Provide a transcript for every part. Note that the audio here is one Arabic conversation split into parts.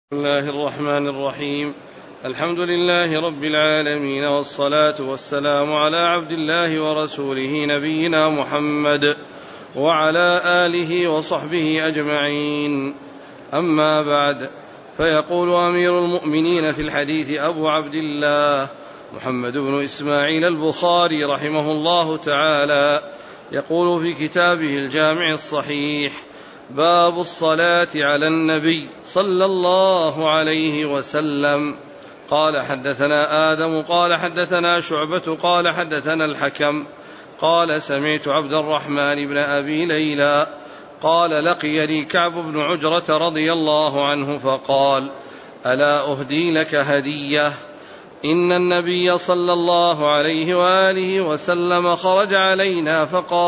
بسم الله الرحمن الرحيم. الحمد لله رب العالمين، والصلاة والسلام على عبد الله ورسوله نبينا محمد وعلى آله وصحبه أجمعين. أما بعد، فيقول أمير المؤمنين في الحديث أبو عبد الله محمد بن إسماعيل البخاري رحمه الله تعالى، يقول في كتابه الجامع الصحيح: باب الصلاة على النبي صلى الله عليه وسلم. قال حدثنا آدم قال حدثنا شعبة قال حدثنا الحكم قال سمعت عبد الرحمن بن أبي ليلى قال لقيني كعب بن عجرة رضي الله عنه فقال: ألا أهدي لك هدية؟ إن النبي صلى الله عليه وآله وسلم خرج علينا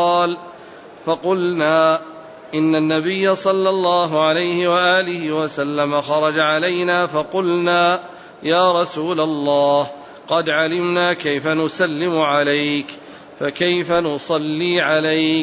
فقلنا إن النبي صلى الله عليه وآله وسلم خرج علينا فقلنا: يا رسول الله، قد علمنا كيف نسلم عليك، فكيف نصلي عليك؟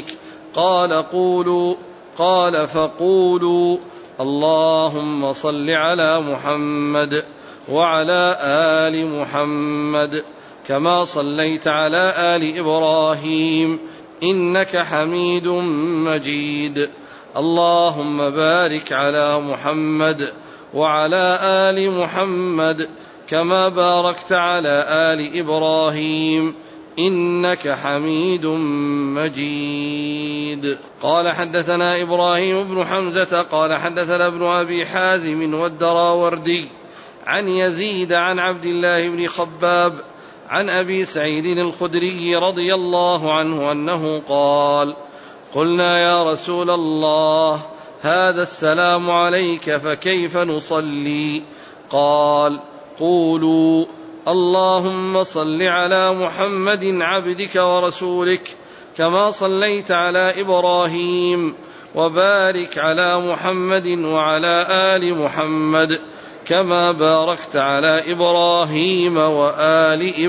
قال فقولوا: اللهم صل على محمد وعلى آل محمد كما صليت على آل إبراهيم إنك حميد مجيد. اللهم بارك على محمد وعلى آل محمد كما باركت على آل إبراهيم إنك حميد مجيد. قال حدثنا إبراهيم بن حمزة قال حدثنا ابن أبي حازم والدراوردي عن يزيد عن عبد الله بن خباب عن أبي سعيد الخدري رضي الله عنه أنه قال: قلنا يا رسول الله، هذا السلام عليك فكيف نصلي؟ قال: قولوا: اللهم صل على محمد عبدك ورسولك كما صليت على إبراهيم، وبارك على محمد وعلى آل محمد كما باركت على إبراهيم وآل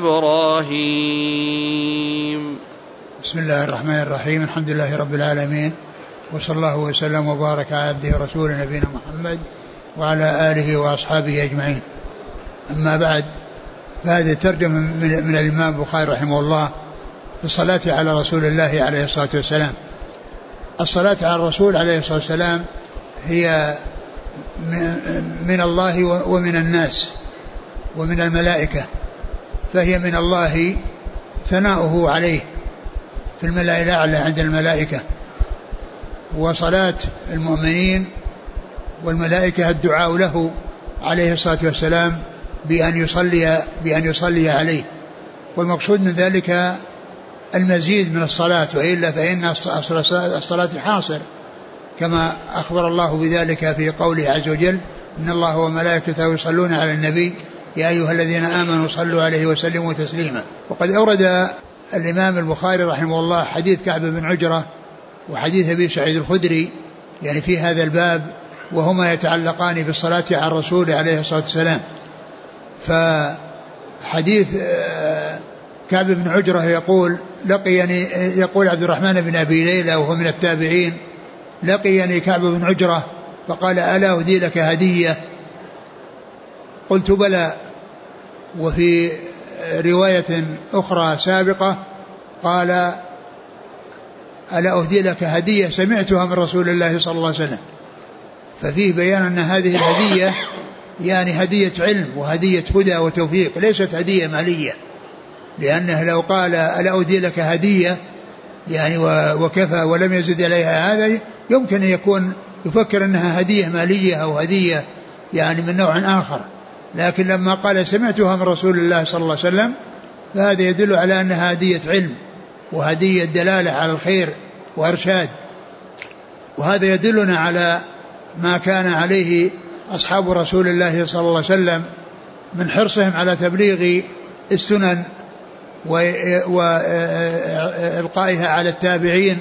إبراهيم. بسم الله الرحمن الرحيم. الحمد لله رب العالمين، وصلى الله وسلم وبارك على عبده ورسوله نبينا محمد وعلى آله وأصحابه أجمعين. أما بعد، فهذه ترجمة من الإمام البخاري رحمه الله في الصلاة على رسول الله عليه الصلاة والسلام. الصلاة على الرسول عليه الصلاة والسلام هي من الله ومن الناس ومن الملائكة، فهي من الله ثناؤه عليه في الملأ الأعلى عند الملائكة، وصلاة المؤمنين والملائكة الدعاء له عليه الصلاة والسلام بأن يصلي عليه. والمقصود من ذلك المزيد من الصلاة، وإلا فإن الصلاة حاصر، كما أخبر الله بذلك في قوله عز وجل: إن الله وملائكته يصلون على النبي يا أيها الذين آمنوا صلوا عليه وسلموا تسليما. وقد أورد الإمام البخاري رحمه الله حديث كعب بن عجرة وحديث أبي سعيد الخدري يعني في هذا الباب، وهما يتعلقان بالصلاة على الرسول عليه الصلاة والسلام. فحديث كعب بن عجرة يقول عبد الرحمن بن أبي ليلى وهو من التابعين: لقيني كعب بن عجرة فقال: ألا أهدي لك هدية؟ قلت: بلى. وفي رواية أخرى سابقة قال: ألا أهدي لك هدية سمعتها من رسول الله صلى الله عليه وسلم. ففيه بيان أن هذه الهدية يعني هدية علم وهدية هدى وتوفيق، ليست هدية مالية، لأنه لو قال: ألا أهدي لك هدية يعني وكفى ولم يزد عليها، هذا يمكن أن يكون يفكر أنها هدية مالية أو هدية يعني من نوع آخر. لكن لما قال: سمعتها من رسول الله صلى الله عليه وسلم، فهذا يدل على أنها هدية علم وهدية دلالة على الخير وإرشاد. وهذا يدلنا على ما كان عليه أصحاب رسول الله صلى الله عليه وسلم من حرصهم على تبليغ السنن وإلقائها على التابعين،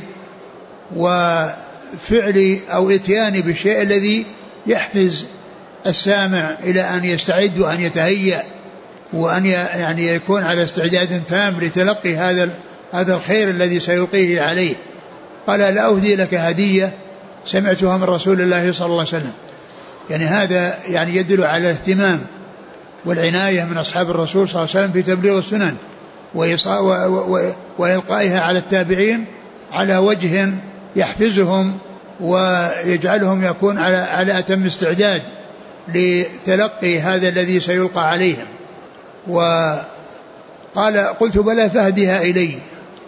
وفعل أو إتيان بالشيء الذي يحفز السامع إلى أن يستعد وأن يتهيأ وأن يعني يكون على استعداد تام لتلقي هذا الخير الذي سيلقيه عليه. قال: لا أهدي لك هدية سمعتها من رسول الله صلى الله عليه وسلم. يعني هذا يعني يدل على الاهتمام والعناية من أصحاب الرسول صلى الله عليه وسلم في تبليغ السنن وإلقائها على التابعين على وجه يحفزهم ويجعلهم يكون على أتم استعداد لتلقي هذا الذي سيلقى عليهم. وقال قلت بلى فهدها إلي.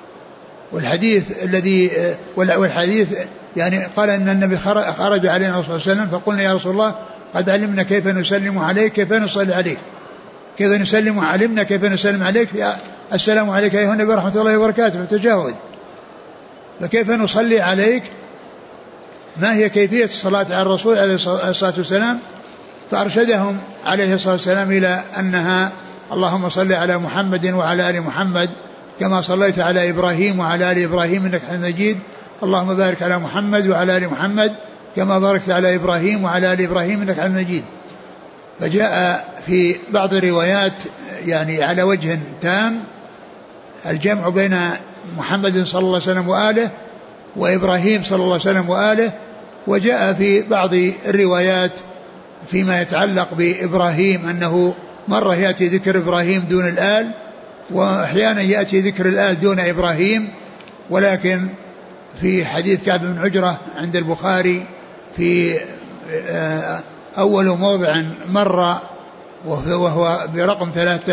والحديث يعني قال إن النبي خرج علينا صلى الله عليه وسلم فقلنا يا رسول الله قد علمنا كيف نسلم عليك كيف نصلي عليك كيف نسلم علمنا كيف نسلم عليك السلام عليك أيها النبي ورحمة الله وبركاته فتجاوز فكيف نصلي عليك ما هي كيفية الصلاة على الرسول عليه الصلاة والسلام فأرشدهم عليه الصلاة والسلام إلى أنها اللهم صل على محمد وعلى آل محمد كما صليت على إبراهيم وعلى آل إبراهيم إنك حميد مجيد اللهم بارك على محمد وعلى آل محمد كما باركت على إبراهيم وعلى آل إبراهيم إنك حميد مجيد. فجاء في بعض الروايات يعني على وجه تام الجمع بين محمد صلى الله عليه وسلم وآله وإبراهيم صلى الله عليه وسلم وآله. وجاء في بعض الروايات فيما يتعلق بإبراهيم أنه مرة يأتي ذكر إبراهيم دون الآل وأحيانا يأتي ذكر الآل دون إبراهيم. ولكن في حديث كعب بن عجرة عند البخاري في أول موضع مرة وهو برقم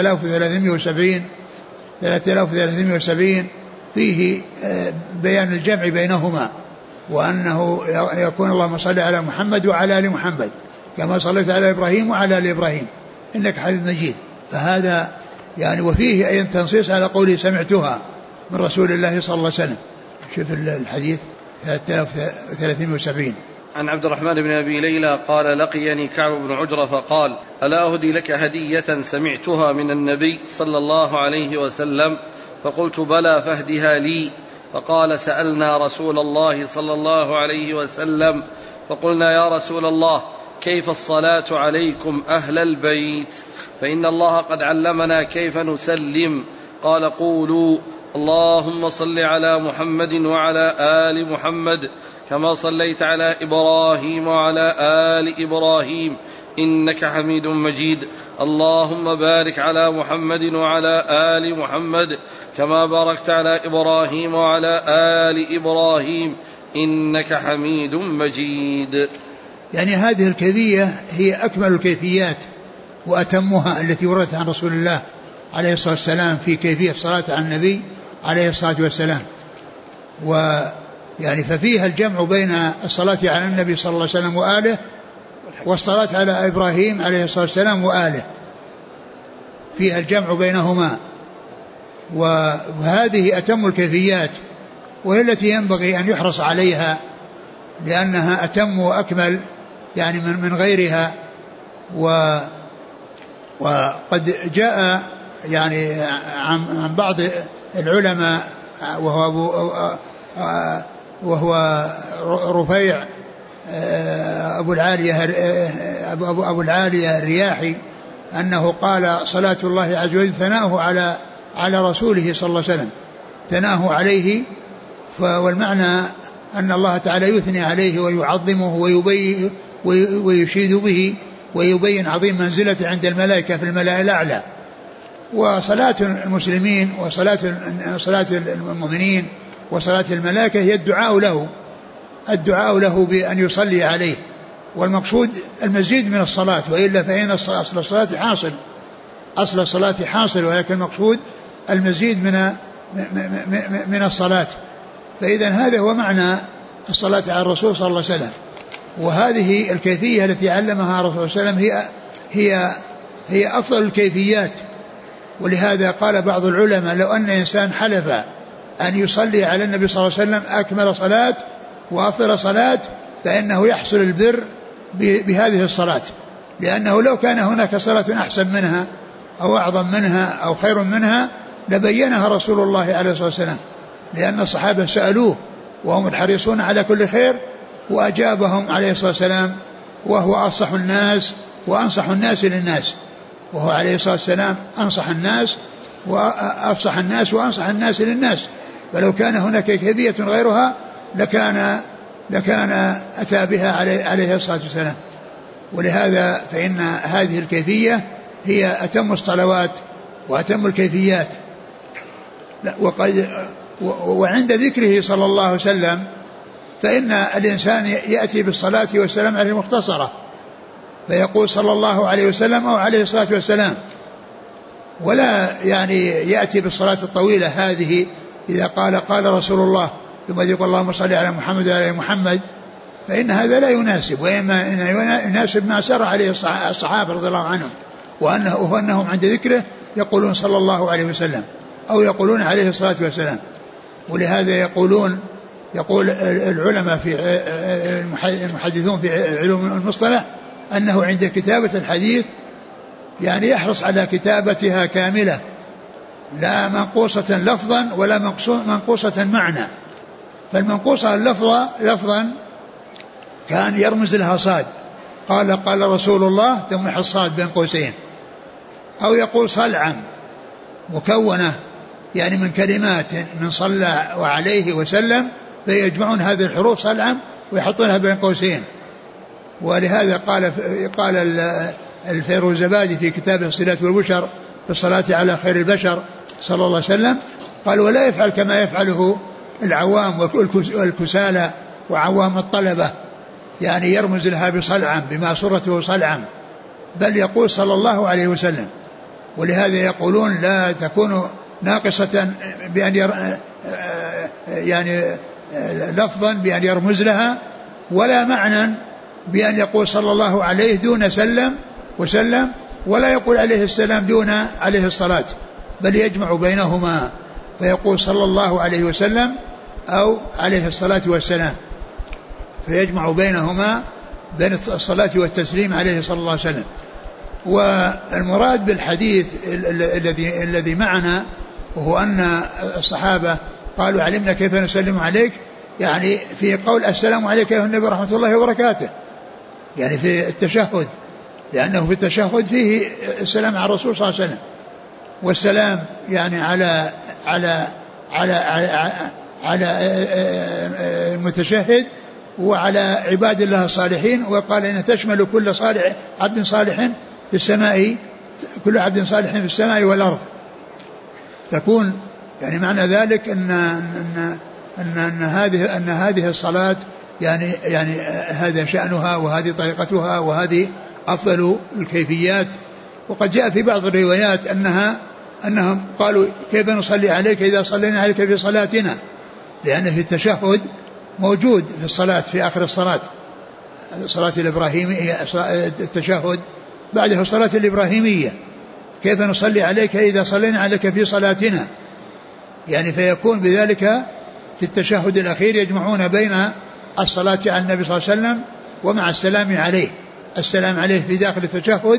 3370 فيه بيان الجمع بينهما وأنه يكون اللهم صل على محمد وعلى آل محمد كما صليت على إبراهيم وعلى آل إبراهيم إنك حميد مجيد. فهذا يعني وفيه أي تنصيص على قوله سمعتها من رسول الله صلى الله عليه وسلم. شوف الحديث 3370 عن عبد الرحمن بن أبي ليلى قال لقيني كعب بن عجرة فقال ألا أهدي لك هدية سمعتها من النبي صلى الله عليه وسلم فقلت بلى فاهدها لي. فقال سألنا رسول الله صلى الله عليه وسلم فقلنا يا رسول الله كيف الصلاة عليكم أهل البيت فإن الله قد علمنا كيف نسلم. قال قولوا اللهم صل على محمد وعلى آل محمد كما صليت على إبراهيم وعلى آل إبراهيم إنك حميد مجيد اللهم بارك على محمد وعلى آل محمد كما باركت على إبراهيم وعلى آل إبراهيم إنك حميد مجيد. يعني هذه الكيفية هي أكمل الكيفيات وأتمها التي وردت عن رسول الله عليه الصلاة والسلام في كيفية الصلاة على النبي عليه الصلاة والسلام. ويعني ففيها الجمع بين الصلاة على النبي صلى الله عليه وسلم وآله والصلاة على إبراهيم عليه الصلاة والسلام وآله فيها الجمع بينهما. وهذه أتم الكيفيات وهي التي ينبغي أن يحرص عليها لأنها أتم وأكمل يعني من غيرها. وقد جاء يعني عن بعض العلماء وهو رفيع أبو العالية الرياحي أنه قال صلاة الله عز وجل ثناؤه على رسوله صلى الله عليه وسلم ثناؤه عليه. والمعنى أن الله تعالى يثني عليه ويعظمه ويشيد به ويبين عظيم منزلته عند الملائكة في الملأ الأعلى. وصلاة المسلمين وصلاة المؤمنين وصلاة الملائكة هي الدعاء له بأن يصلي عليه. والمقصود المزيد من الصلاة وإلا فإن أصل الصلاة حاصل ولكن المقصود المزيد من الصلاة. فإذا هذا هو معنى الصلاة على الرسول صلى الله عليه وسلم. وهذه الكيفية التي علمها الرسول صلى الله عليه وسلم هي أفضل الكيفيات. ولهذا قال بعض العلماء لو أن إنسان حلف أن يصلي على النبي صلى الله عليه وسلم أكمل صلاة وأفضل صلاة فإنه يحصل البر بهذه الصلاة لأنه لو كان هناك صلاة أحسن منها أو أعظم منها أو خير منها لبينها رسول الله عليه الصلاة والسلام لأن الصحابة سألوه وهم الحريصون على كل خير وأجابهم عليه الصلاة والسلام وهو أفصح الناس وأنصح الناس للناس. وهو عليه الصلاة والسلام أنصح الناس وأفصح الناس وأنصح الناس للناس. فلو كان هناك كيفية غيرها لكان أتى بها عليه الصلاة والسلام. ولهذا فإن هذه الكيفية هي أتم الصلوات وأتم الكيفيات. وعند ذكره صلى الله عليه وسلم فإن الإنسان يأتي بالصلاة والسلام عليه مختصرة، فيقول صلى الله عليه وسلم أو عليه الصلاة والسلام، ولا يعني يأتي بالصلاة الطويلة هذه إذا قال رسول الله ثم يقول اللهم صل على محمد وعلى محمد، فإن هذا لا يناسب، وإما يناسب ما سار عليه الصحابة رضي الله عنهم، وأنهم عند ذكره يقولون صلى الله عليه وسلم أو يقولون عليه الصلاة والسلام. ولهذا يقول العلماء في المحدثون في علوم المصطلح أنه عند كتابة الحديث يعني يحرص على كتابتها كاملة لا منقوصة لفظا ولا منقوصة معنى. فالمنقوصة لفظا كان يرمز لها صاد، قال رسول الله ثم يحط صاد بين قوسين، أو يقول صلعا مكونة يعني من كلمات من صلى وعليه وسلم، فيجمعون هذه الحروف صلعا ويحطونها بين قوسين. ولهذا قال الفيروزبادي في كتابه الصلات والبشر في الصلاة على خير البشر صلى الله عليه وسلم، قال ولا يفعل كما يفعله العوام والكسالى وعوام الطلبة، يعني يرمز لها بصلعا بما صورته صلعا، بل يقول صلى الله عليه وسلم. ولهذا يقولون لا تكون ناقصة بأن يعني لفظا بأن يرمز لها، ولا معنى بأن يقول صلى الله عليه دون سلم وسلم، ولا يقول عليه السلام دون عليه الصلاة، بل يجمع بينهما فيقول صلى الله عليه وسلم أو عليه الصلاة والسلام، فيجمع بينهما بين الصلاة والتسليم عليه صلى الله عليه وسلم. والمراد بالحديث الذي معنا وهو أن الصحابة قالوا علمنا كيف نسلم عليك، يعني في قول السلام عليك يا النبي ورحمة الله وبركاته، يعني في التشهد، لأنه في التشهد فيه السلام على الرسول صلى الله عليه وسلم، والسلام يعني على المتشهد وعلى عباد الله الصالحين. وقال إن تشمل كل عبد صالح في السماء، كل عبد صالح في السماء والأرض. تكون يعني معنى ذلك أن هذه الصلاة يعني هذا شأنها وهذه طريقتها وهذه أفضل الكيفيات. وقد جاء في بعض الروايات أنهم قالوا كيف نصلي عليك إذا صلينا عليك في صلاتنا، لأن في التشهد موجود في الصلاة في آخر الصلاة الإبراهيمية، التشهد بعده الصلاة الإبراهيمية، كيف نصلي عليك إذا صلينا عليك في صلاتنا، يعني فيكون بذلك في التشهد الأخير يجمعون بين الصلاة على النبي صلى الله عليه وسلم ومع السلام عليه، السلام عليه في داخل التشهد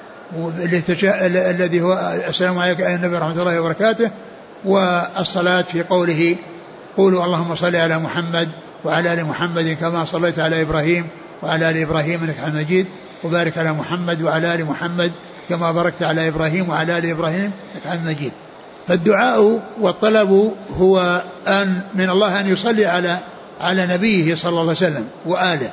الذي هو السلام عليك أيها النبي ورحمة الله وبركاته، والصلاة في قوله قولوا اللهم صل على محمد وعلى آل محمد كما صليت على إبراهيم وعلى آل إبراهيم إنك حميد مجيد، وبارك على محمد وعلى آل محمد كما باركت على إبراهيم وعلى آل إبراهيم إنك حميد مجيد. فالدعاء والطلب هو أن من الله أن يصلي على نبيه صلى الله عليه وسلم وآله.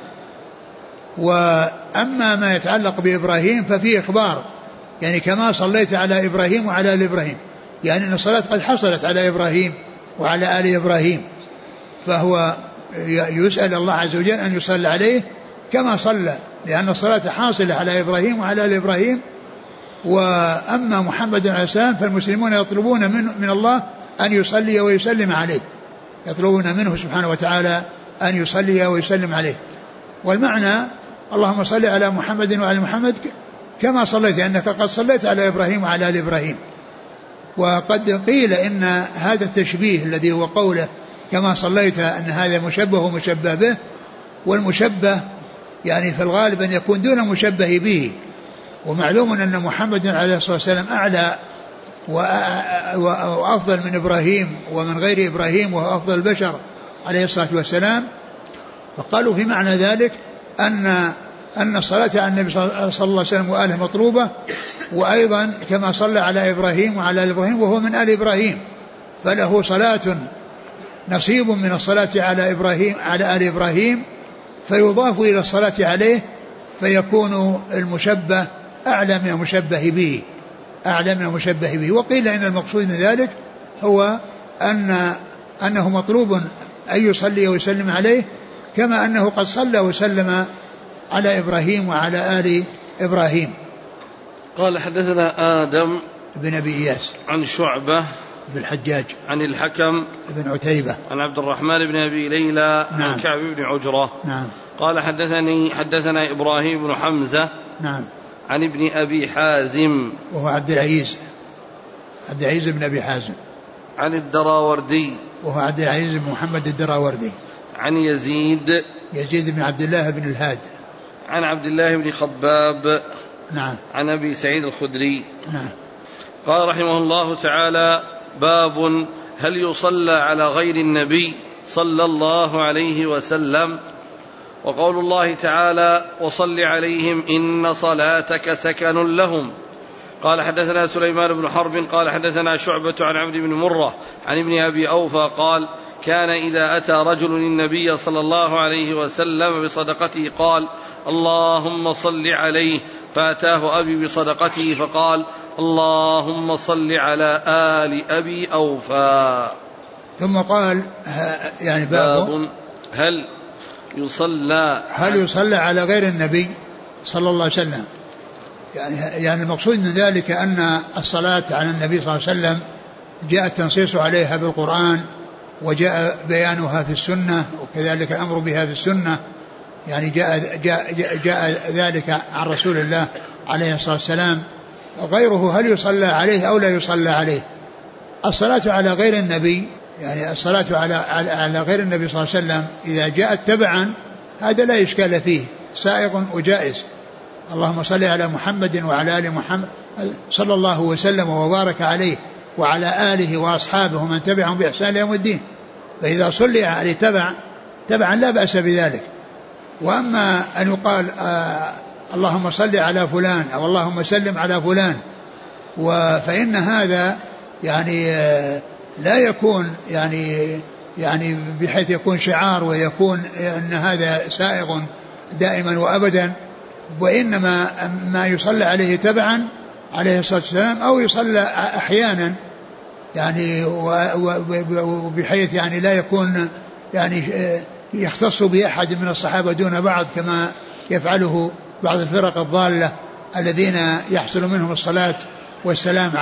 وأما ما يتعلق بإبراهيم ففيه إخبار، يعني كما صليت على إبراهيم وعلى آل إبراهيم، يعني أن الصلاة قد حصلت على إبراهيم وعلى آل إبراهيم، فهو يسأل الله عز وجل أن يصلي عليه كما صلى، لأن الصلاة حاصلة على إبراهيم وعلى آل إبراهيم. وأما محمد عليه السلام فالمسلمون يطلبون من الله أن يصلي ويسلم عليه، يطلبون منه سبحانه وتعالى أن يصلي ويسلم عليه. والمعنى اللهم صل على محمد وعلى محمد كما صليت، أنك قد صليت على إبراهيم وعلى آل إبراهيم. وقد قيل إن هذا التشبيه الذي هو قوله كما صليت أن هذا مشبه ومشبه به، والمشبه يعني في الغالب أن يكون دون مشبه به، ومعلوم أن محمد عليه الصلاة والسلام أعلى وأفضل من إبراهيم ومن غير إبراهيم، وهو أفضل البشر عليه الصلاة والسلام. فقالوا في معنى ذلك أن الصلاة على النبي صلى الله عليه وسلم وآله مطلوبة، وأيضا كما صلى على إبراهيم وعلى آل إبراهيم وهو من آل إبراهيم، فله صلاة نصيب من الصلاة على إبراهيم على آل إبراهيم، فيضاف إلى الصلاة عليه فيكون المشبه أعلى من المشبه به. وقيل إن المقصود من ذلك هو أنه مطلوب أن يصلي ويسلم عليه كما أنه قد صلى وسلم على إبراهيم وعلى آل إبراهيم. قال حدثنا آدم بن أبي إياس عن شعبة بن الحجاج عن الحكم بن عتيبة عن عبد الرحمن بن أبي ليلى نعم. عن كعب بن عجرة نعم. قال حدثنا إبراهيم بن حمزة نعم. عن ابن أبي حازم وهو عبد العزيز بن أبي حازم عن الدراوردي وهو عبد العزيز بن محمد الدراوردي عن يزيد بن عبد الله بن الهاد عن عبد الله بن خباب نعم. عن أبي سعيد الخدري نعم. قال رحمه الله تعالى: باب هل يصلى على غير النبي صلى الله عليه وسلم؟ وقول الله تعالى: وصل عليهم إن صلاتك سكن لهم. قال حدثنا سليمان بن حرب قال حدثنا شعبة عن عمرو بن مرة عن ابن أبي أوفى قال: كان إذا أتى رجل النبي صلى الله عليه وسلم بصدقته قال: اللهم صل عليه، فأتاه أبي بصدقته فقال: اللهم صل على آل أبي أوفى. ثم قال يعني باب هل يصلى على غير النبي صلى الله عليه وسلم. يعني المقصود من ذلك أن الصلاة على النبي صلى الله عليه وسلم جاء التنصيص عليها بالقرآن وجاء بيانها في السنة وكذلك الأمر بها في السنة. يعني جاء ذلك عن رسول الله عليه الصلاة والسلام. غيره هل يصلى عليه أو لا يصلى عليه؟ الصلاة على غير النبي، يعني الصلاة على غير النبي صلى الله عليه وسلم إذا جاءت تبعا هذا لا إشكال فيه، سائغ وجائز. اللهم صل على محمد وعلى آل محمد صلى الله وسلم وبارك عليه وعلى آله وأصحابه من تبعهم بإحسان يوم الدين. فإذا صلي عليه تبعا لا بأس بذلك. وأما أن يقال اللهم صل على فلان أو اللهم سلم على فلان، فإن هذا يعني لا يكون يعني بحيث يكون شعار ويكون أن هذا سائغ دائما وأبدا، وإنما ما يصلى عليه تبعا عليه الصلاة والسلام أو يصلى أحيانا يعني وبحيث يعني لا يكون يعني يختص بأحد من الصحابة دون بعض كما يفعله بعض الفرق الضالة الذين يحصل منهم الصلاة والسلام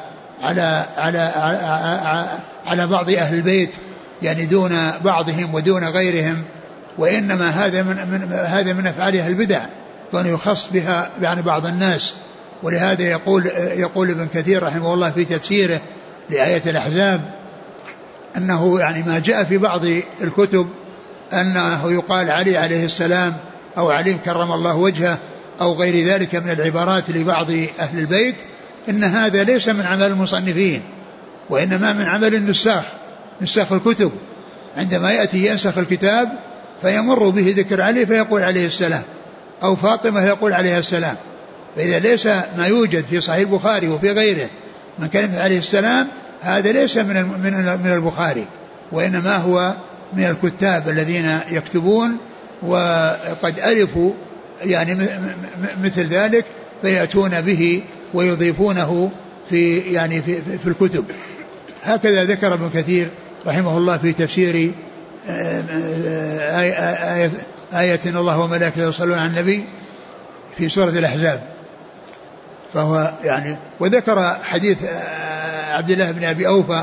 على بعض أهل البيت يعني دون بعضهم ودون غيرهم. وإنما هذا من أفعال أهل البدع وأن يخص بها يعني بعض الناس. ولهذا يقول ابن كثير رحمه الله في تفسيره لآية الأحزاب أنه يعني ما جاء في بعض الكتب أنه يقال علي عليه السلام أو علي كرم الله وجهه أو غير ذلك من العبارات لبعض أهل البيت، إن هذا ليس من عمل المصنفين وإنما من عمل نساخ الكتب. عندما يأتي ينسخ الكتاب فيمر به ذكر علي فيقول عليه السلام أو فاطمة يقول عليها السلام. فإذا ليس ما يوجد في صحيح البخاري وفي غيره من كلمة عليه السلام هذا ليس من البخاري، وإنما هو من الكتاب الذين يكتبون وقد ألفوا يعني مثل ذلك فيأتون به ويضيفونه في الكتب. هكذا ذكر ابن كثير رحمه الله في تفسير آية الله وملائكته يصلون على النبي في سورة الأحزاب. فهو يعني وذكر حديث عبد الله بن أبي أوفى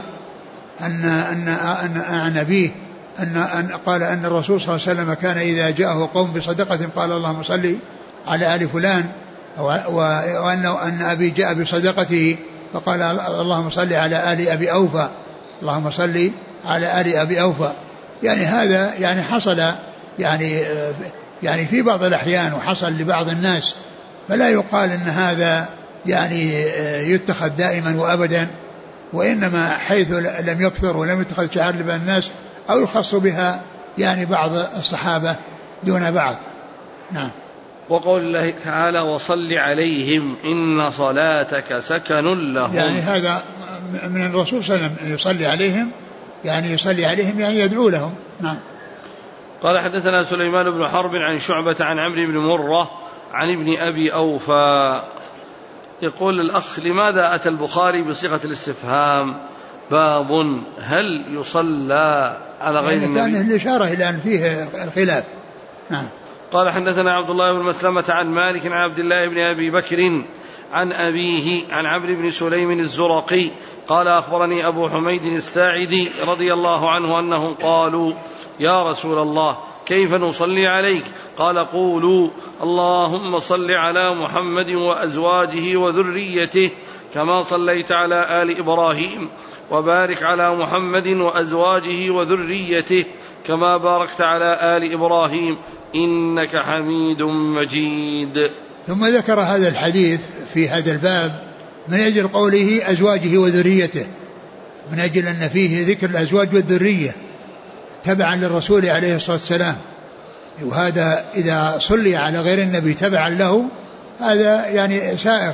أن أبيه أن قال أن الرسول صلى الله عليه وسلم كان إذا جاءه قوم بصدقة قال اللهم صل على آل فلان، وأن أبي جاء بصدقته فقال اللهم صل على آل أبي أوفى، اللهم صل على آل أبي أوفى. يعني هذا يعني حصل يعني في بعض الأحيان وحصل لبعض الناس، فلا يقال أن هذا يعني يتخذ دائما وأبدا، وإنما حيث لم يكثر ولم يتخذ شعار لبعض الناس أو يخص بها يعني بعض الصحابة دون بعض. نعم. وقول الله تعالى وصل عليهم إن صلاتك سكن لهم، يعني هذا من الرسول صلى الله عليه وسلم يصلي عليهم يعني يدعو لهم. نعم. قال حدثنا سليمان بن حرب عن شعبة عن عمرو بن مرة عن ابن أبي أوفى. يقول الأخ: لماذا أتى البخاري بصيغة الاستفهام باب هل يصلى على غير النبي؟ كان الإشارة إلى أن فيه الخلاف. نعم. قال: حدثنا عبد الله بن مسلمة عن مالك عن عبد الله بن أبي بكر عن أبيه عن عمرو بن سليم الزرقي قال: أخبرني أبو حميد الساعدي رضي الله عنه أنهم قالوا: يا رسول الله، كيف نصلي عليك؟ قال: قولوا: اللهم صل على محمد وأزواجه وذريته كما صليت على آل إبراهيم، وبارك على محمد وأزواجه وذريته كما باركت على آل إبراهيم إنك حميد مجيد. ثم ذكر هذا الحديث في هذا الباب من أجل قوله أزواجه وذريته، من أجل أن فيه ذكر الأزواج والذرية تبعا للرسول عليه الصلاة والسلام، وهذا إذا صلي على غير النبي تبعا له هذا يعني سائغ،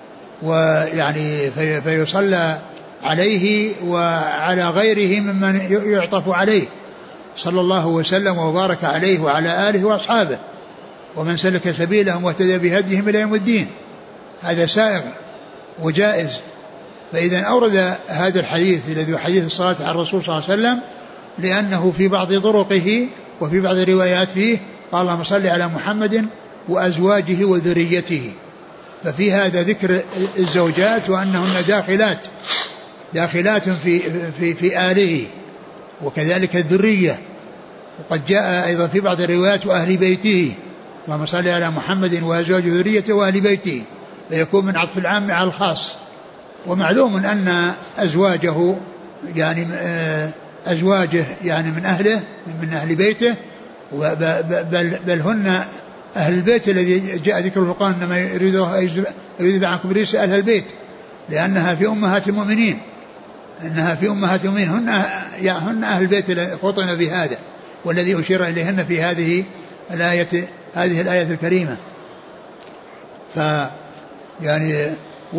ويعني فيصلى عليه وعلى غيره ممن يعطف عليه صلى الله وسلم وبارك عليه وعلى آله وأصحابه ومن سلك سبيلهم واهتدى بهديهم إلى يوم الدين، هذا سائغ وجائز. فإذا أورد هذا الحديث الذي حديث الصلاة على الرسول صلى الله عليه وسلم لأنه في بعض طرقه وفي بعض الروايات فيه قال: اللهم صل على محمد وأزواجه وذريته، ففي هذا ذكر الزوجات وأنهن داخلات في آله، وكذلك الذرية. وقد جاء أيضا في بعض الروايات وأهل بيته، اللهم صل على محمد وأزواجه وذريته وأهل بيته، فيكون من عطف العام على الخاص. ومعلوم أن أزواجه يعني أزواجه يعني من أهله من أهل بيته، بل هن أهل البيت الذي جاء ذكر القرآن إنما يريد عنكم رجس أهل البيت، لأنها في أمهات المؤمنين، هن أهل البيت خطن بهذا، والذي أشير إليهن في هذه الآية الكريمة. يعني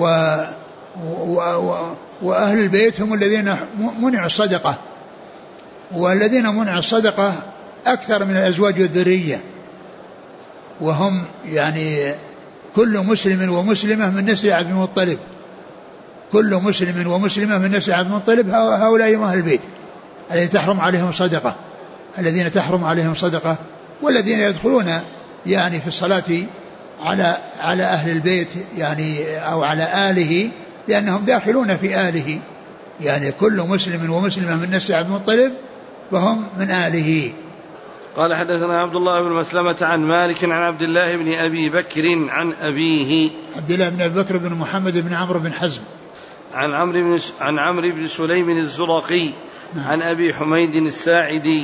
وأهل البيت هم الذين منعوا الصدقة، والذين منعوا الصدقة أكثر من الأزواج والذرية، وهم يعني كل مسلم ومسلمة من نسل عبد المطلب، كل مسلم ومسلمة من نسل عبد المطلب هؤلاء هم أهل البيت الذين تحرم عليهم صدقة، والذين يدخلون يعني في الصلاة على أهل البيت يعني أو على آله، لأنهم داخلون في آله، يعني كل مسلم ومسلمة من نسل عبد المطلب وهم من آله. قال: حدثنا عبد الله بن مسلمة عن مالك عن عبد الله بن أبي بكر عن أبيه عبد الله بن أبي بكر بن محمد بن عمرو بن حزم عن عمرو بن سليم الزرقي عن أبي حميد الساعدي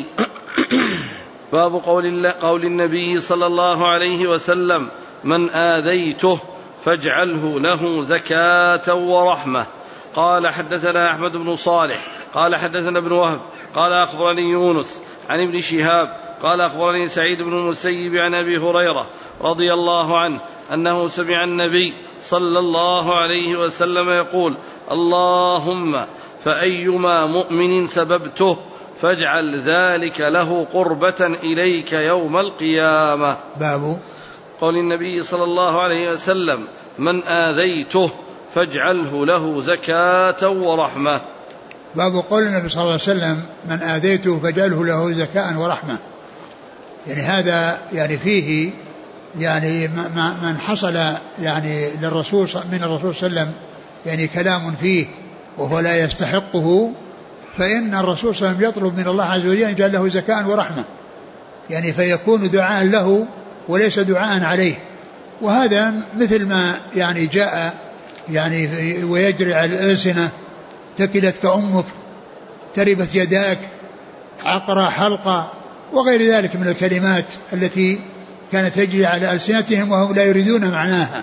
باب قول النبي صلى الله عليه وسلم: من آذيته فاجعله له زكاة ورحمة. قال: حدثنا أحمد بن صالح قال: حدثنا ابن وهب قال: أخبرني يونس عن ابن شهاب قال: أخبرني سعيد بن المسيب عن أبي هريرة رضي الله عنه أنه سمع النبي صلى الله عليه وسلم يقول: اللهم فأيما مؤمن سببته فاجعل ذلك له قربة إليك يوم القيامة. باب قول النبي صلى الله عليه وسلم: من آذيته فاجعله له زكاة ورحمة. باب قول النبي صلى الله عليه وسلم: من آذيته فاجعله له زكاة ورحمة. يعني هذا يعني فيه يعني من حصل يعني للرسول من الرسول صلى الله عليه وسلم يعني كلام فيه وهو لا يستحقه، فإن الرسول صلى الله عليه وسلم يطلب من الله عز وجل أن يجعل له زكاة ورحمة، يعني فيكون دعاء له وليس دعاء عليه. وهذا مثل ما يعني جاء يعني ويجري على الألسنة: تكلتك أمك، تربت يداك، عقر حلقة، وغير ذلك من الكلمات التي كانت تجري على ألسنتهم وهم لا يريدون معناها،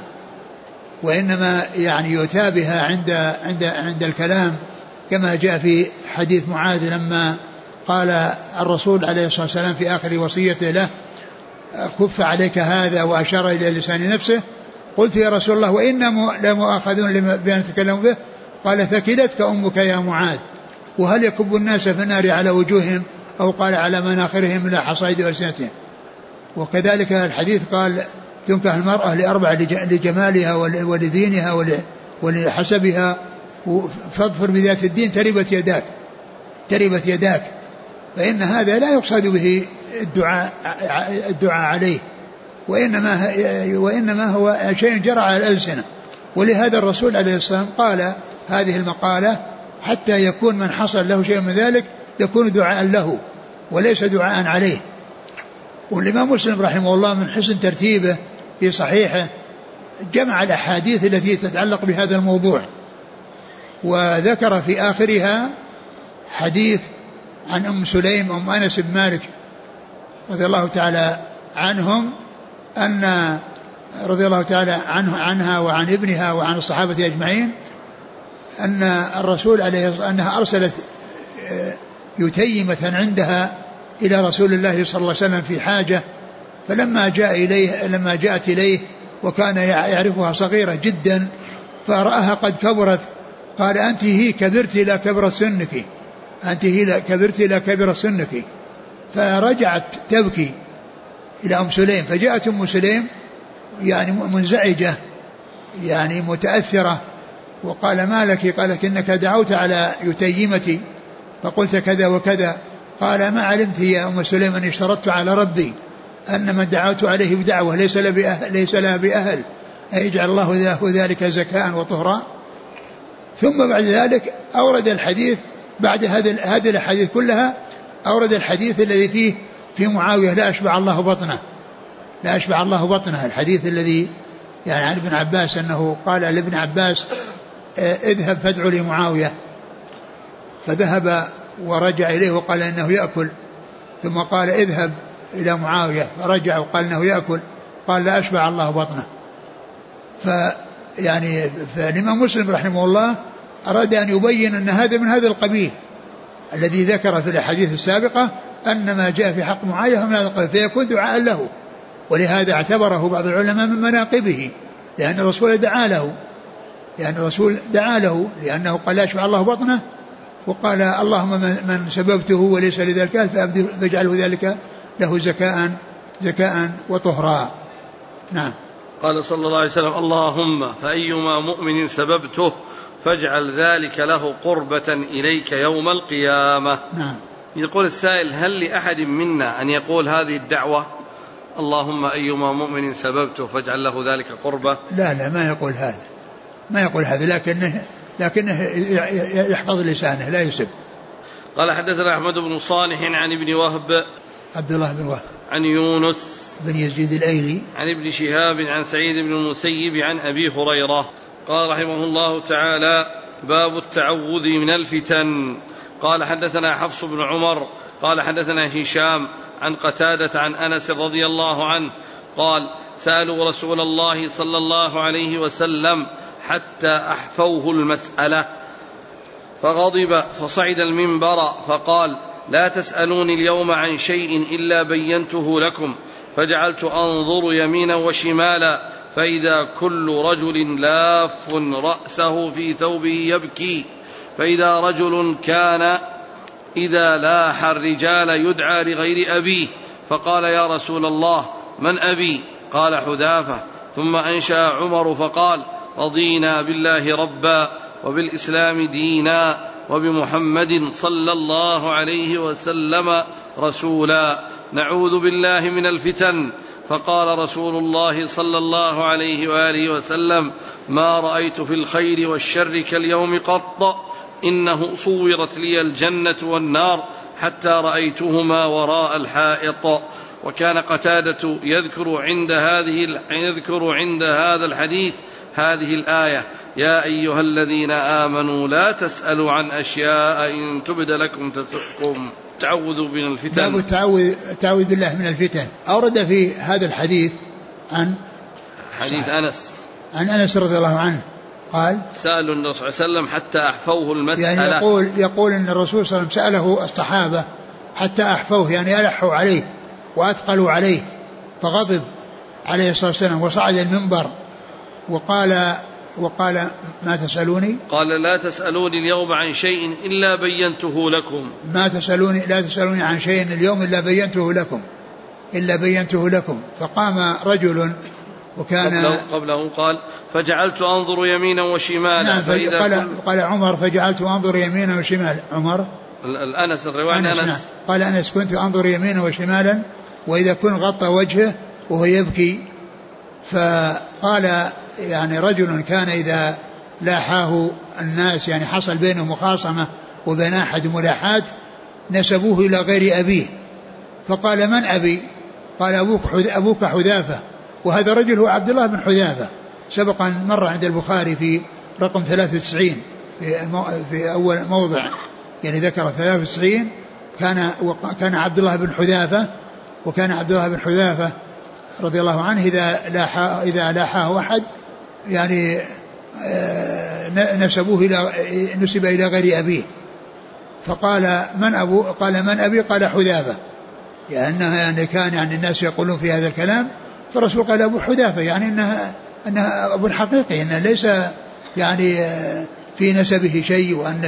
وإنما يعني يتابها عند الكلام، كما جاء في حديث معاذ لما قال الرسول عليه الصلاة والسلام في آخر وصيته له: كف عليك هذا، وأشار إلى لسان نفسه. قلت: يا رسول الله وإنا لمؤاخذون بما نتكلم به. قال: ثكلتك أمك يا معاذ، وهل يكب الناس في النار على وجوههم أو قال على مناخرهم إلى حصائد ألسنتهم. وكذلك الحديث قال تنكح المرأة لأربع: لجمالها ولدينها ولحسبها، فاظفر بذات الدين تربت يداك. فإن هذا لا يقصد به الدعاء عليه، وإنما هو شيء جرى على الألسنة. ولهذا الرسول عليه الصلاة والسلام قال هذه المقالة حتى يكون من حصل له شيء من ذلك يكون دعاء له وليس دعاء عليه. والإمام مسلم رحمه الله من حسن ترتيبه في صحيحه جمع الأحاديث التي تتعلق بهذا الموضوع، وذكر في آخرها حديث عن أم سليم أم أنس بن مالك رضي الله تعالى عنهم، أن رضي الله تعالى عنها وعن ابنها وعن الصحابة أجمعين أن الرسول عليه أنها أرسلت يتيمة عندها إلى رسول الله صلى الله عليه وسلم في حاجة، فلما جاءت إليه وكان يعرفها صغيرة جدا فرآها قد كبرت قال أنت هي كبرت إلى كبر سنك، فرجعت تبكي إلى أم سليم، فجاءت أم سليم يعني منزعجة يعني متأثرة، وقال ما لك؟ قالت إنك دعوت على يتيمتي فقلت كذا وكذا. قال ما علمت يا أم سليم أني اشترطت على ربي أن من دعوت عليه بدعوة ليس لها بأهل أن يجعل الله له ذلك زكاء وطهرا. ثم بعد ذلك أورد الحديث بعد هذه الحديث كلها، أورد الحديث الذي فيه في معاوية لا أشبع الله بطنه، الحديث الذي يعني عن ابن عباس أنه قال لابن عباس اذهب فادعو لي معاوية، فذهب ورجع إليه وقال إنه يأكل، ثم قال اذهب إلى معاوية فرجع وقال إنه يأكل، قال لا أشبع الله بطنه. فالإمام مسلم رحمه الله أراد أن يبين أن هذا من هذا القبيل الذي ذكر في الأحاديث السابقة أن ما جاء في حق معاوية من هذا القبيل فيكون دعاء له، ولهذا اعتبره بعض العلماء من مناقبه، لأن الرسول دعا له لأنه قال لا يشبع الله بطنه، وقال اللهم من سببته وليس لذلك فاجعله ذلك له زكاء وطهرا. نعم. قال صلى الله عليه وسلم اللهم فأيما مؤمن سببته فاجعل ذلك له قربة إليك يوم القيامة. نعم. يقول السائل هل لأحد منا أن يقول هذه الدعوة اللهم أيما مؤمن سببته فاجعل له ذلك قربة؟ لا ما يقول هذا لكنه يحفظ لسانه لا يسب. قال حدثنا أحمد بن صالح عن ابن وهب عبد الله بن وهب عن يونس بن يزيد الأيلي عن ابن شهاب عن سعيد بن المسيب عن أبي هريرة قال رحمه الله تعالى باب التعوذ من الفتن. قال حدثنا حفص بن عمر قال حدثنا هشام عن قتادة عن أنس رضي الله عنه قال سألوا رسول الله صلى الله عليه وسلم حتى أحفوه المسألة فغضب فصعد المنبر فقال لا تسألوني اليوم عن شيء إلا بينته لكم، فجعلت أنظر يمينا وشمالا فإذا كل رجل لاف رأسه في ثوبه يبكي، فإذا رجل كان إذا لاح الرجال يدعى لغير أبيه، فقال يا رسول الله من أبي؟ قال حذافة. ثم أنشأ عمر فقال رضينا بالله ربا وبالإسلام دينا وبمحمد صلى الله عليه وسلم رسولا نعوذ بالله من الفتن. فقال رسول الله صلى الله عليه وآله وسلم ما رأيت في الخير والشر كاليوم قط، إنه صورت لي الجنة والنار حتى رأيتهما وراء الحائط. وكان قتادة يذكر عند هذا الحديث هذه الآية يا أيها الذين آمنوا لا تسألوا عن أشياء إن تبد لكم تسؤكم. تعوذوا من الفتن. باب التعوذ بالله من الفتن. أورد في هذا الحديث عن حديث عن أنس رضي الله عنه قال سألوا النبي صلى الله عليه وسلم حتى أحفوه المسألة، يعني يقول أن الرسول صلى الله عليه وسلم سأله الصحابة حتى أحفوه يعني ألحوا عليه وأثقلوا عليه، فغضب عليه الصلاة والسلام وصعد المنبر وقال ما تسألوني؟ قال لا تسألوني اليوم عن شيء إلا بينته لكم. لا تسألوني عن شيء اليوم إلا بينته لكم. فقام رجل وكان قبله قال فجعلت أنظر يمينا وشمالا. نعم قال عمر فجعلت أنظر يمينا وشمالا. عمر الأنس الرواية أنس نعم. قال أنس كنت أنظر يمينا وشمالا وإذا كنت غطى وجهه وهو يبكي. فقال يعني رجل كان إذا لاحاه الناس يعني حصل بينه مخاصمة وبين أحد ملاحات نسبوه إلى غير أبيه، فقال من أبي؟ قال أبوك حذافة. وهذا الرجل هو عبد الله بن حذافة، سبقا مر عند البخاري في رقم 93 في أول موضع، يعني ذكر 93 كان عبد الله بن حذافة. وكان عبد الله بن حذافة رضي الله عنه إذا لاحاه أحد يعني نسب إلى غير أبيه. فقال من أبو؟ قال من أبي؟ قال حذافة، يعني كان يعني الناس يقولون في هذا الكلام، فالرسول قال أبو حذافة، يعني أنها أبو حقيقي، أنه ليس يعني في نسبه شيء وأن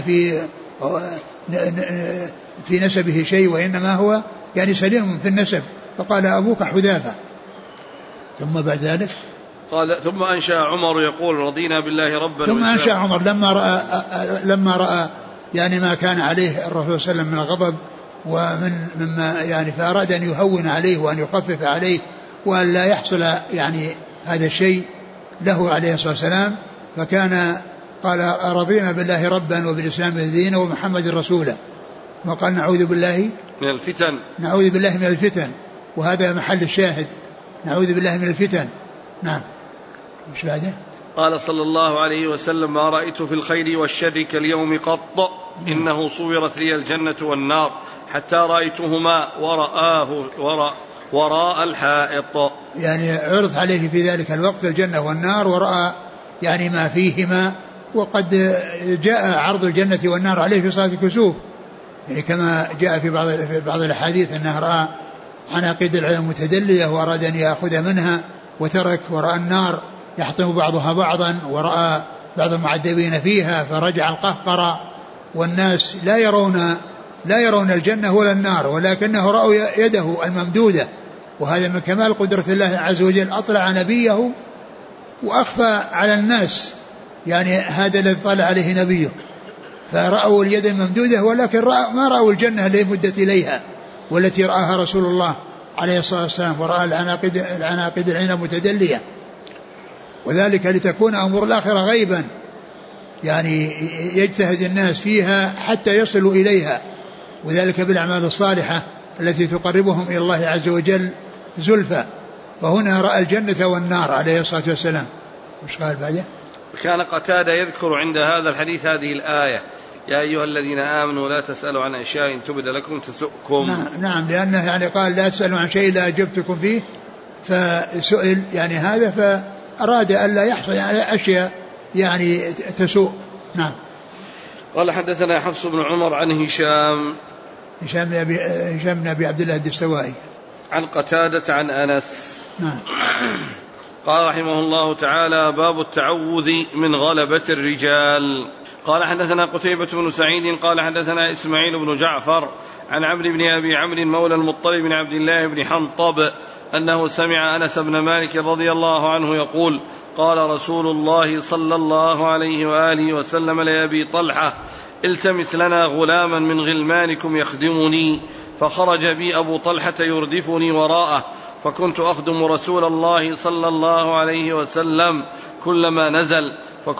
في نسبه شيء، وإنما هو يعني سليم في النسب. فقال أبوك حذافة. ثم بعد ذلك قال ثم أنشأ عمر يقول رضينا بالله ربا. ثم أنشأ عمر لما رأى يعني ما كان عليه الرسول صلى الله عليه وسلم من الغضب مما يعني فأراد أن يهون عليه وأن يخفف عليه وأن لا يحصل يعني هذا الشيء له عليه الصلاة والسلام. فكان قال رضينا بالله ربا وبالإسلام دينا ومحمد رسولا. وقال نعوذ بالله من الفتن، وهذا محل الشاهد، نعوذ بالله من الفتن. نعم. مش بعده؟ قال صلى الله عليه وسلم ما رأيت في الخير والشر كاليوم قط، إنه صورت لي الجنة والنار حتى رأيتهما وراء الحائط. يعني عرض عليه في ذلك الوقت الجنة والنار ورأى يعني ما فيهما. وقد جاء عرض الجنة والنار عليه في صلاة الكسوف، يعني كما جاء في بعض الأحاديث أنه رأى عناقيد العلم متدلية وأراد أن يأخذ منها وترك، ورأى النار يحطم بعضها بعضا، ورأى بعض المعذبين فيها فرجع القهقرة. والناس لا يرون الجنة ولا النار، ولكنه رأوا يده الممدودة، وهذا من كمال قدرة الله عز وجل. أطلع نبيه وأخفى على الناس يعني هذا الذي طلع عليه نبيه، فرأوا اليد الممدودة، ولكن ما رأوا الجنة التي مدت إليها والتي رآها رسول الله عليه الصلاة والسلام، ورأى العناقيد العين متدلية، وذلك لتكون أمور الآخرة غيبا، يعني يجتهد الناس فيها حتى يصلوا إليها، وذلك بالأعمال الصالحة التي تقربهم إلى الله عز وجل زلفى. فهنا رأى الجنة والنار عليه الصلاة والسلام. وش قال بعده؟ كان قتادة يذكر عند هذا الحديث هذه الآية يا أيها الذين آمنوا لا تسألوا عن أشياء تبد لكم تسؤكم. نعم لأنه يعني قال لا تسألوا عن شيء لا أجبتكم فيه، فسئل يعني هذا، فأراد أن لا يحصل يعني أشياء يعني تسوء. نعم. قال حدثنا حفص بن عمر عن هشام بن أبي عبد الله الدستوائي عن قتادة عن أنس. نعم. قال رحمه الله تعالى باب التعوذ من غلبة الرجال. قال حدثنا قتيبة بن سعيد قال حدثنا إسماعيل بن جعفر عن عمرو بن أبي عمرو مولى المطلب بن عبد الله بن حنطب أنه سمع أنس بن مالك رضي الله عنه يقول قال رسول الله صلى الله عليه وآله وسلم لأبي طلحة التمس لنا غلاما من غلمانكم يخدمني، فخرج بي أبو طلحة يردفني وراءه، فكنت أخدم رسول الله صلى الله عليه وسلم كلما نزل،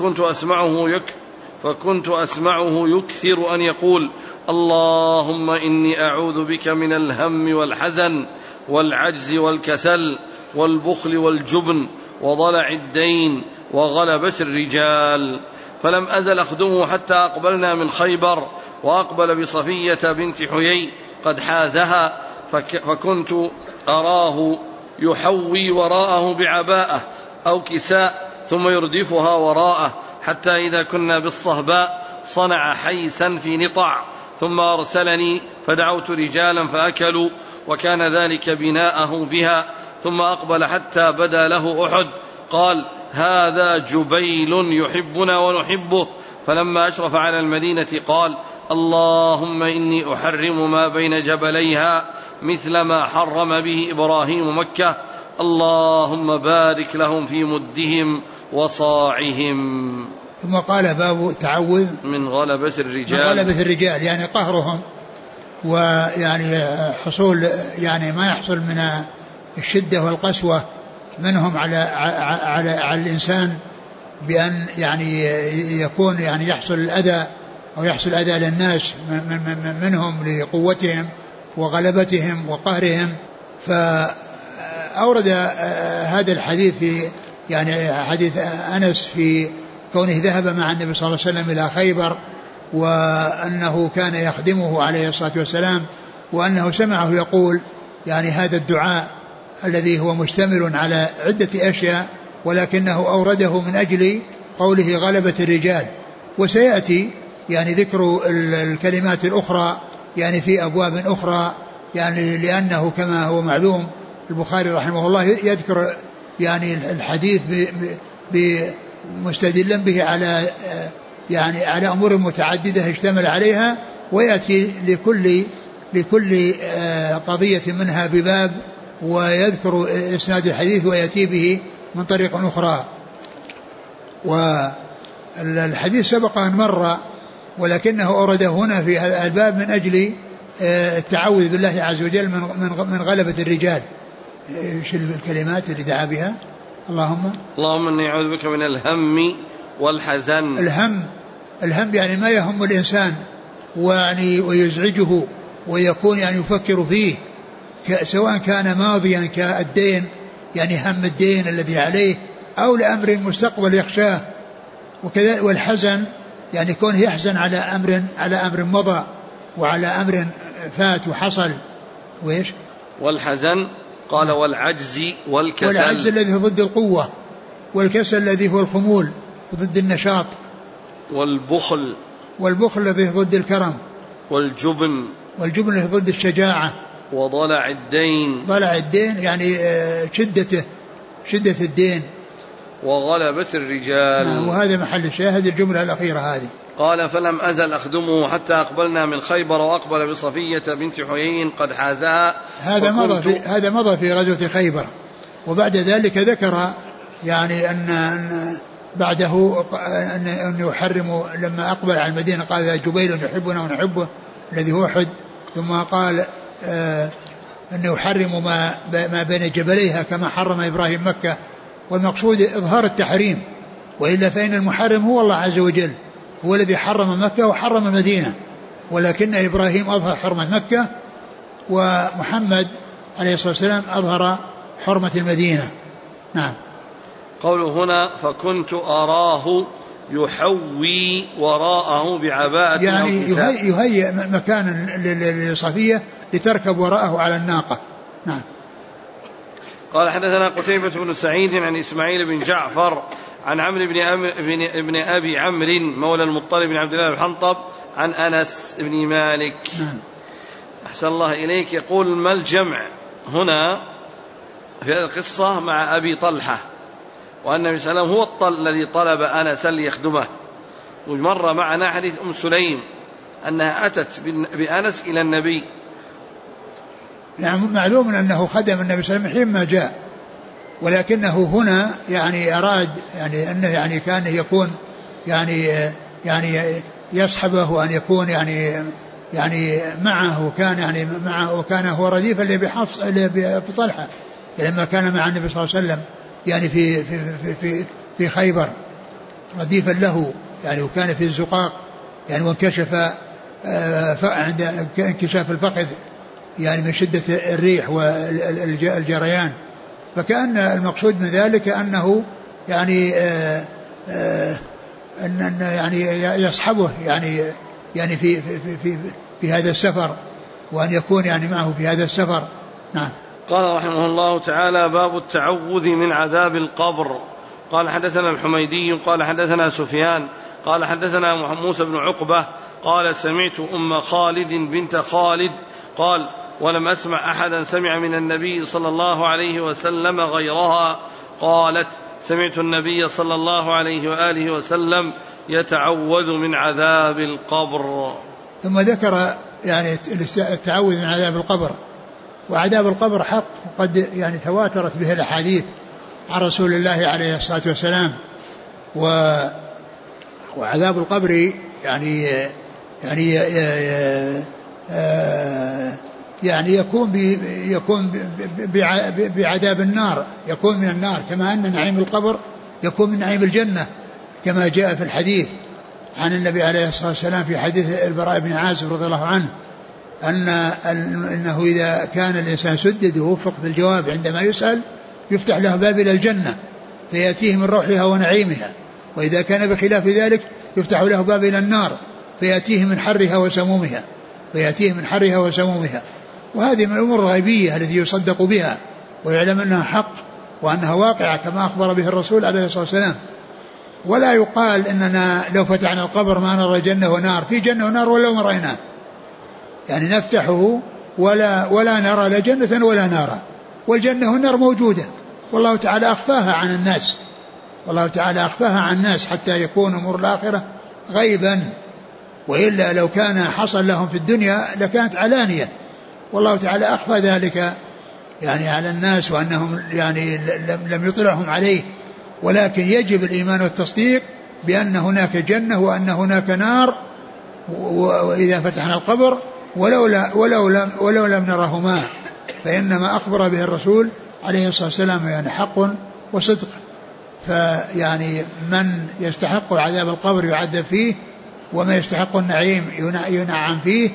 فكنت أسمعه يكثر أن يقول اللهم إني أعوذ بك من الهم والحزن والعجز والكسل والبخل والجبن وضلع الدين وغلبة الرجال. فلم أزل أخدمه حتى أقبلنا من خيبر، وأقبل بصفية بنت حيي قد حازها، فكنت أراه يحوي وراءه بعباءة أو كساء ثم يردفها وراءه، حتى إذا كنا بالصهباء صنع حيسا في نطع، ثم أرسلني فدعوت رجالا فأكلوا، وكان ذلك بناءه بها، ثم أقبل حتى بدا له أحد، قال هذا جبيل يحبنا ونحبه، فلما أشرف على المدينة قال اللهم إني أحرم ما بين جبليها مثل ما حرم به إبراهيم مكة، اللهم بارك لهم في مدهم وصاعهم. ثم قال باب التعوذ من غلبة الرجال. من غلبة الرجال يعني قهرهم، ويعني حصول يعني ما يحصل من الشدة والقسوة منهم على الإنسان، بأن يعني يكون يعني يحصل الأذى أو يحصل أذى للناس منهم لقوتهم وغلبتهم وقهرهم. فأورد هذا الحديث في يعني حديث أنس في كونه ذهب مع النبي صلى الله عليه وسلم إلى خيبر، وأنه كان يخدمه عليه الصلاة والسلام، وأنه سمعه يقول يعني هذا الدعاء الذي هو مشتمل على عدة أشياء، ولكنه أورده من أجل قوله غلبة الرجال. وسيأتي يعني ذكر الكلمات الأخرى يعني في أبواب أخرى، يعني لأنه كما هو معلوم البخاري رحمه الله يذكر يعني الحديث مستدلا به على يعني على أمور متعددة اشتمل عليها، ويأتي لكل قضية منها بباب ويذكر إسناد الحديث ويأتي به من طريق أخرى. والحديث سبق أن مر، ولكنه أورده هنا في هذا الباب من أجل التعوذ بالله عز وجل من غلبة الرجال. ايش الكلمات اللي دعا بها؟ اللهم إني أعوذ بك من الهم والحزن. الهم يعني ما يهم الإنسان ويعني ويزعجه ويكون يعني يفكر فيه، سواء كان ماضيا كالدين يعني هم الدين الذي عليه، أو لأمر مستقبل يخشاه. وكذلك والحزن يعني يكون يحزن على أمر مضى وعلى أمر فات وحصل. وإيش؟ والحزن قال والعجز والعجز الذي هو ضد القوة، والكسل الذي هو الخمول ضد النشاط، والبخل الذي هو ضد الكرم، والجبن الذي ضد الشجاعة، وضلع الدين يعني شدة الدين، وغلبة الرجال. وهذا محل الشاهد الجملة الأخيرة هذه. قال فلم أزل أخدمه حتى أقبلنا من خيبر، وأقبل بصفية بنت حيي قد حازها. هذا مضى في غزوة خيبر. وبعد ذلك ذكر يعني أن بعده أن يحرم لما أقبل على المدينة قال جبيل يحبنا ونحبه الذي هو أحد، ثم قال أن يحرم ما بين جبليها كما حرم إبراهيم مكة. والمقصود إظهار التحريم، وإلا فإن المحرم هو الله عز وجل، هو الذي حرم مكة وحرم المدينة، ولكن إبراهيم أظهر حرمة مكة، ومحمد عليه الصلاة والسلام أظهر حرمة المدينة. نعم. قوله هنا فكنت أراه يحوي وراءه بعباءة يعني يهيئ مكانا لصفية لتركب وراءه على الناقة. نعم. قال حدثنا قتيبة بن سعيد عن إسماعيل بن جعفر عن عمرو بن أبي عمرو مولى المطلب بن عبد الله بن حنطب عن أنس بن مالك. أحسن الله إليك. يقول ما الجمع هنا في هذه القصة مع أبي طلحة، وأن النبي صلى الله عليه وسلم هو الذي طلب أنسا ليخدمه. ومر معنا حديث أم سليم أنها أتت بأنس إلى النبي. نعم. معلوم أنه خدم النبي صلى الله عليه وسلم حين ما جاء، ولكنه هنا يعني أراد يعني أنه يعني كان يكون يعني يصحبه وأن يكون يعني معه، كان يعني معه، وكان هو رديفا لأبي طلحة لما كان مع النبي صلى الله عليه وسلم يعني في خيبر رديفا له يعني، وكان في الزقاق يعني، وانكشف عند انكشاف الفخذ يعني من شدة الريح والجريان. فكأن المقصود من ذلك أنه يعني أن يعني يصحبه يعني في هذا السفر، وأن يكون يعني معه في هذا السفر. نعم. قال رحمه الله تعالى باب التعوذ من عذاب القبر. قال حدثنا الحميدي قال حدثنا سفيان قال حدثنا موسى بن عقبة قال سمعت أم خالد بنت خالد قال ولم أسمع أحدا سمع من النبي صلى الله عليه وسلم غيرها قالت سمعت النبي صلى الله عليه وآله وسلم يتعوذ من عذاب القبر. ثم ذكر يعني التعوذ من عذاب القبر، وعذاب القبر حق، وقد يعني تواترت به الأحاديث عن رسول الله عليه الصلاة والسلام. وعذاب القبر يعني يكون بعذاب النار، يكون من النار، كما أن نعيم القبر يكون من نعيم الجنة، كما جاء في الحديث عن النبي عليه الصلاة والسلام في حديث البراء بن عازب رضي الله عنه أنه إذا كان الإنسان سدد ووفق في الجواب عندما يسأل يفتح له باب إلى الجنة فيأتيه من روحها ونعيمها، وإذا كان بخلاف ذلك يفتح له باب إلى النار فيأتيه من حرها وسمومها. وهذه من الأمور الغيبية التي يصدق بها ويعلم أنها حق وأنها واقعة كما أخبر به الرسول عليه الصلاة والسلام. ولا يقال إننا لو فتحنا القبر ما نرى جنة ونار، في جنة ونار ولو مرينا، يعني نفتحه ولا نرى لا جنة ولا نارا، والجنة والنار موجودة، والله تعالى أخفاها عن الناس حتى يكون أمور الآخرة غيبا، وإلا لو كان حصل لهم في الدنيا لكانت علانية، والله تعالى أخفى ذلك يعني على الناس، وأنهم يعني لم يطلعهم عليه. ولكن يجب الإيمان والتصديق بأن هناك جنة وأن هناك نار، وإذا فتحنا القبر ولو لم نرهما، فإنما أخبر به الرسول عليه الصلاة والسلام يعني حق وصدق. فيعني من يستحق عذاب القبر يعذب فيه، وما يستحق النعيم ينعم فيه،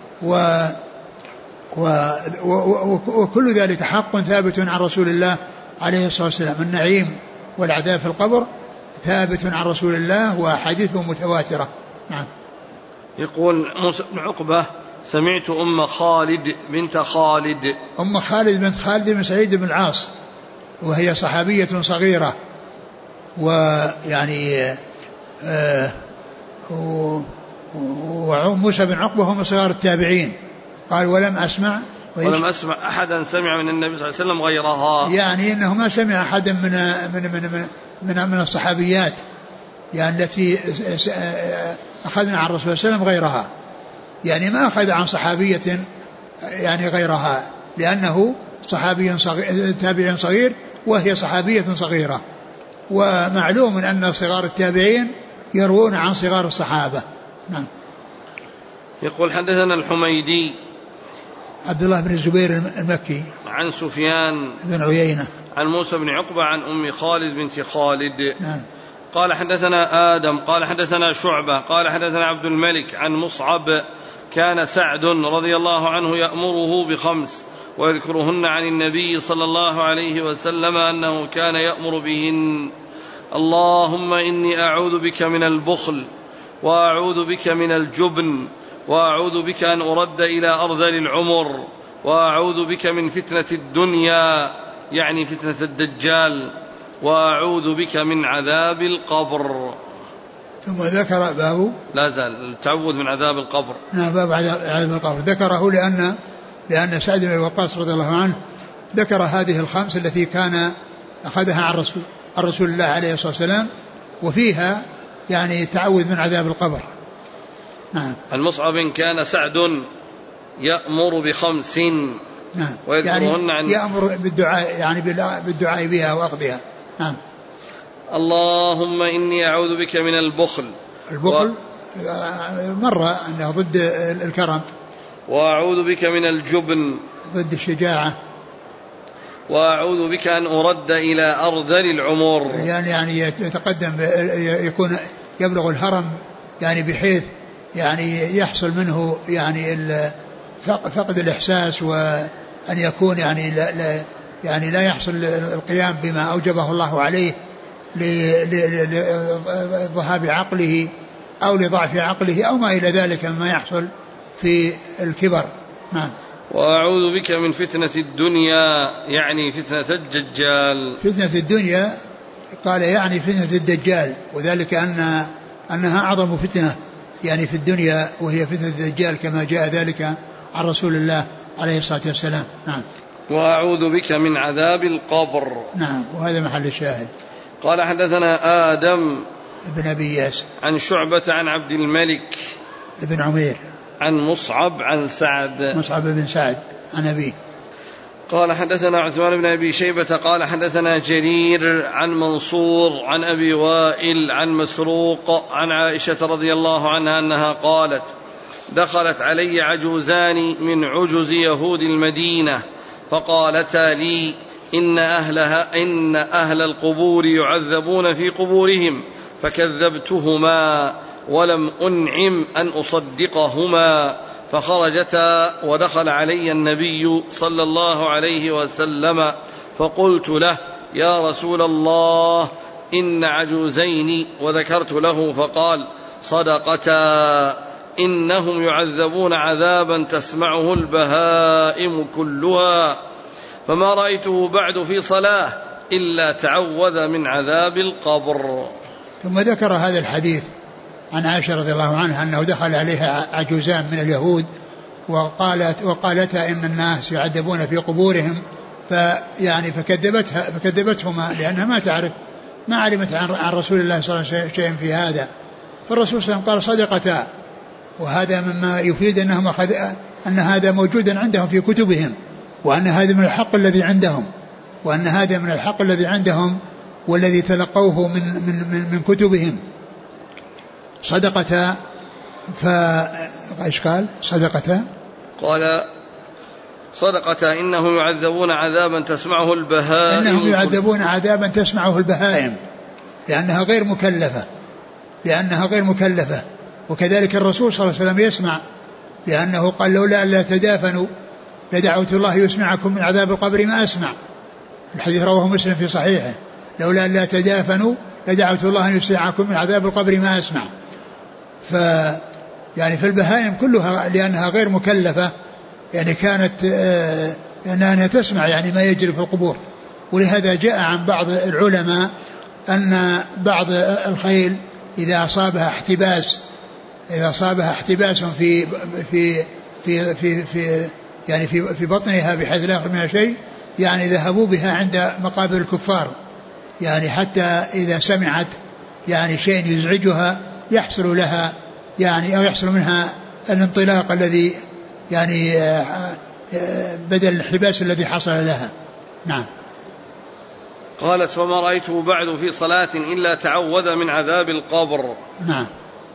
وكل ذلك حق ثابت عن رسول الله عليه الصلاة والسلام. النعيم والعذاب في القبر ثابت عن رسول الله وحديثه متواترة. نعم. يقول موسى بن عقبة: سمعت أم خالد بنت خالد بن سعيد بن العاص، وهي صحابية صغيرة، ويعني وموسى بن عقبة هم صغار التابعين. قال: ولم أسمع أحدا سمع من النبي صلى الله عليه وسلم غيرها، يعني إنه ما سمع أحدا من الصحابيات يعني التي أخذنا عن الرسول صلى الله عليه وسلم غيرها، يعني ما أخذ عن صحابية يعني غيرها، لأنه صحابي صغير تابعي صغير وهي صحابية صغيرة، ومعلوم أن صغار التابعين يروون عن صغار الصحابة. نعم. يقول: حدثنا الحميدي عبد الله بن الزبير المكي عن سفيان بن عيينة عن موسى بن عقبة عن أم خالد بنت خالد. نعم. قال: حدثنا آدم قال حدثنا شعبة قال حدثنا عبد الملك عن مصعب: كان سعد رضي الله عنه يأمره بخمس ويذكرهن عن النبي صلى الله عليه وسلم أنه كان يأمر بهن: اللهم إني أعوذ بك من البخل، وأعوذ بك من الجبن، وأعوذ بك أن أرد إلى أرذل العمر، وأعوذ بك من فتنة الدنيا يعني فتنة الدجال، وأعوذ بك من عذاب القبر. ثم ذكر باب لا زال التعوذ من عذاب القبر. نعم، باب عذاب القبر ذكره لأن سعد بن وقاص رضي الله عنه ذكر هذه الخمس التي كان أخذها عن رسول الله عليه الصلاة والسلام، وفيها يعني تعوذ من عذاب القبر. نعم. المصعب: كان سعد يأمر بخمس، نعم، ويذكرهن يعني يأمر بالدعاء، يعني بالدعاء بها وأخذها. نعم. اللهم إني أعوذ بك من البخل مرة أنه ضد الكرم، وأعوذ بك من الجبن ضد الشجاعة، وأعوذ بك أن أرد إلى أرذل العمر، يعني يتقدم يكون يبلغ الهرم، يعني بحيث يعني يحصل منه يعني فقد الإحساس، وأن يكون يعني لا يحصل القيام بما أوجبه الله عليه لذهاب عقله أو لضعف عقله أو ما إلى ذلك مما يحصل في الكبر. نعم. وأعوذ بك من فتنة الدنيا يعني فتنة الدجال. فتنة الدنيا قال يعني فتنة الدجال، وذلك أنها أعظم فتنة يعني في الدنيا، وهي فتنة الدجال كما جاء ذلك عن رسول الله عليه الصلاة والسلام. نعم. وأعوذ بك من عذاب القبر. نعم، وهذا محل الشاهد. قال: حدثنا آدم بن أبي إياس عن شعبة عن عبد الملك بن عمير عن مصعب عن سعد بن سعد عن أبيه. قال حدثنا عثمان بن أبي شيبة قال حدثنا جرير عن منصور عن أبي وائل عن مسروق عن عائشة رضي الله عنها أنها قالت: دخلت علي عجوزان من عجز يهود المدينة فقالتا لي: إن أهل القبور يعذبون في قبورهم، فكذبتهما ولم أنعم أن أصدقهما، فخرجتا ودخل علي النبي صلى الله عليه وسلم فقلت له: يا رسول الله، إن عجوزين، وذكرت له فقال: صدقتا، إنهم يعذبون عذابا تسمعه البهائم كلها، فما رأيته بعد في صلاة إلا تعوذ من عذاب القبر. ثم ذكر هذا الحديث عن عائشة رضي الله عنها أنه دخل عليها عجوزان من اليهود وقالتا إن الناس يعذبون في قبورهم، فكذبتهما لأنها ما علمت عن رسول الله صلى الله عليه وسلم شيئا في هذا. فالرسول صلى الله عليه وسلم قال: صدقتا، وهذا مما يفيد أن هذا موجودا عندهم في كتبهم، وأن هذا من الحق الذي عندهم والذي تلقوه من كتبهم. صدقتا، فإيش قال؟ صدقتا، قال: صدقتا، إنهم يعذبون عذابا تسمعه البهائم، إنهم يعذبون عذابا تسمعه البهائم، لأنها غير مكلفة. وكذلك الرسول صلى الله عليه وسلم يسمع، لأنه قال: لولا أن لا تدافنوا لدعوت الله يسمعكم من عذاب القبر ما أسمع. الحديث رواه مسلم في صحيحه: لولا أن لا تدافنوا لدعوت الله أن يسمعكم من عذاب القبر ما أسمع. فالبهائم كلها لأنها غير مكلفة كانت أنها تسمع ما يجري في القبور. ولهذا جاء عن بعض العلماء أن بعض الخيل إذا أصابها احتباس في في في في في يعني في بطنها بحيث لا يخرج منها شيء، ذهبوا بها عند مقابر الكفار، حتى إذا سمعت شيء يزعجها يحصل لها أو يحصل منها الانطلاق الذي بدل الاحتباس الذي حصل لها. نعم. قالت: فما رأيته بعد في صلاة إلا تعوذ من عذاب القبر. نعم.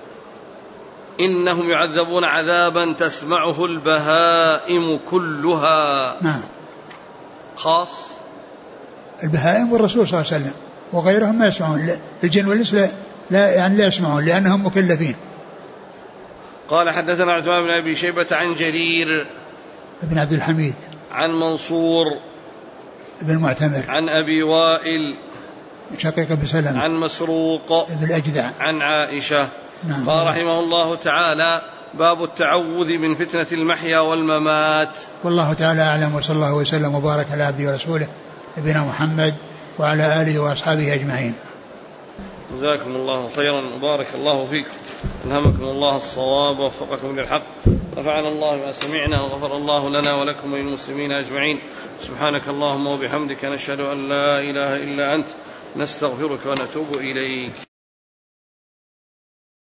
إنهم يعذبون عذابا تسمعه البهائم كلها. نعم. خاص البهائم والرسول صلى الله عليه وسلم، وغيرهم ما يسمعون، الجن والإنس لا يسمعون لأنهم مكلفين. قال: حدثنا عثمان بن أبي شيبة عن جرير بن عبد الحميد عن منصور بن معتمر عن أبي وائل شقيق بن سلمة عن مسروق بن الأجدع عن عائشة. نعم. قال رحمه الله تعالى: باب التعوذ من فتنة المحيا والممات. والله تعالى أعلم، وصلى الله وسلم وبارك على عبده ورسوله نبينا محمد وعلى آله وأصحابه أجمعين. جزاكم الله خيرا وبارك الله فيكم، ألهمكم الله الصواب ووفقكم للحق، نفعنا الله بما سمعنا وغفر الله لنا ولكم وللمسلمين أجمعين. سبحانك اللهم وبحمدك، نشهد أن لا إله إلا أنت، نستغفرك ونتوب إليك.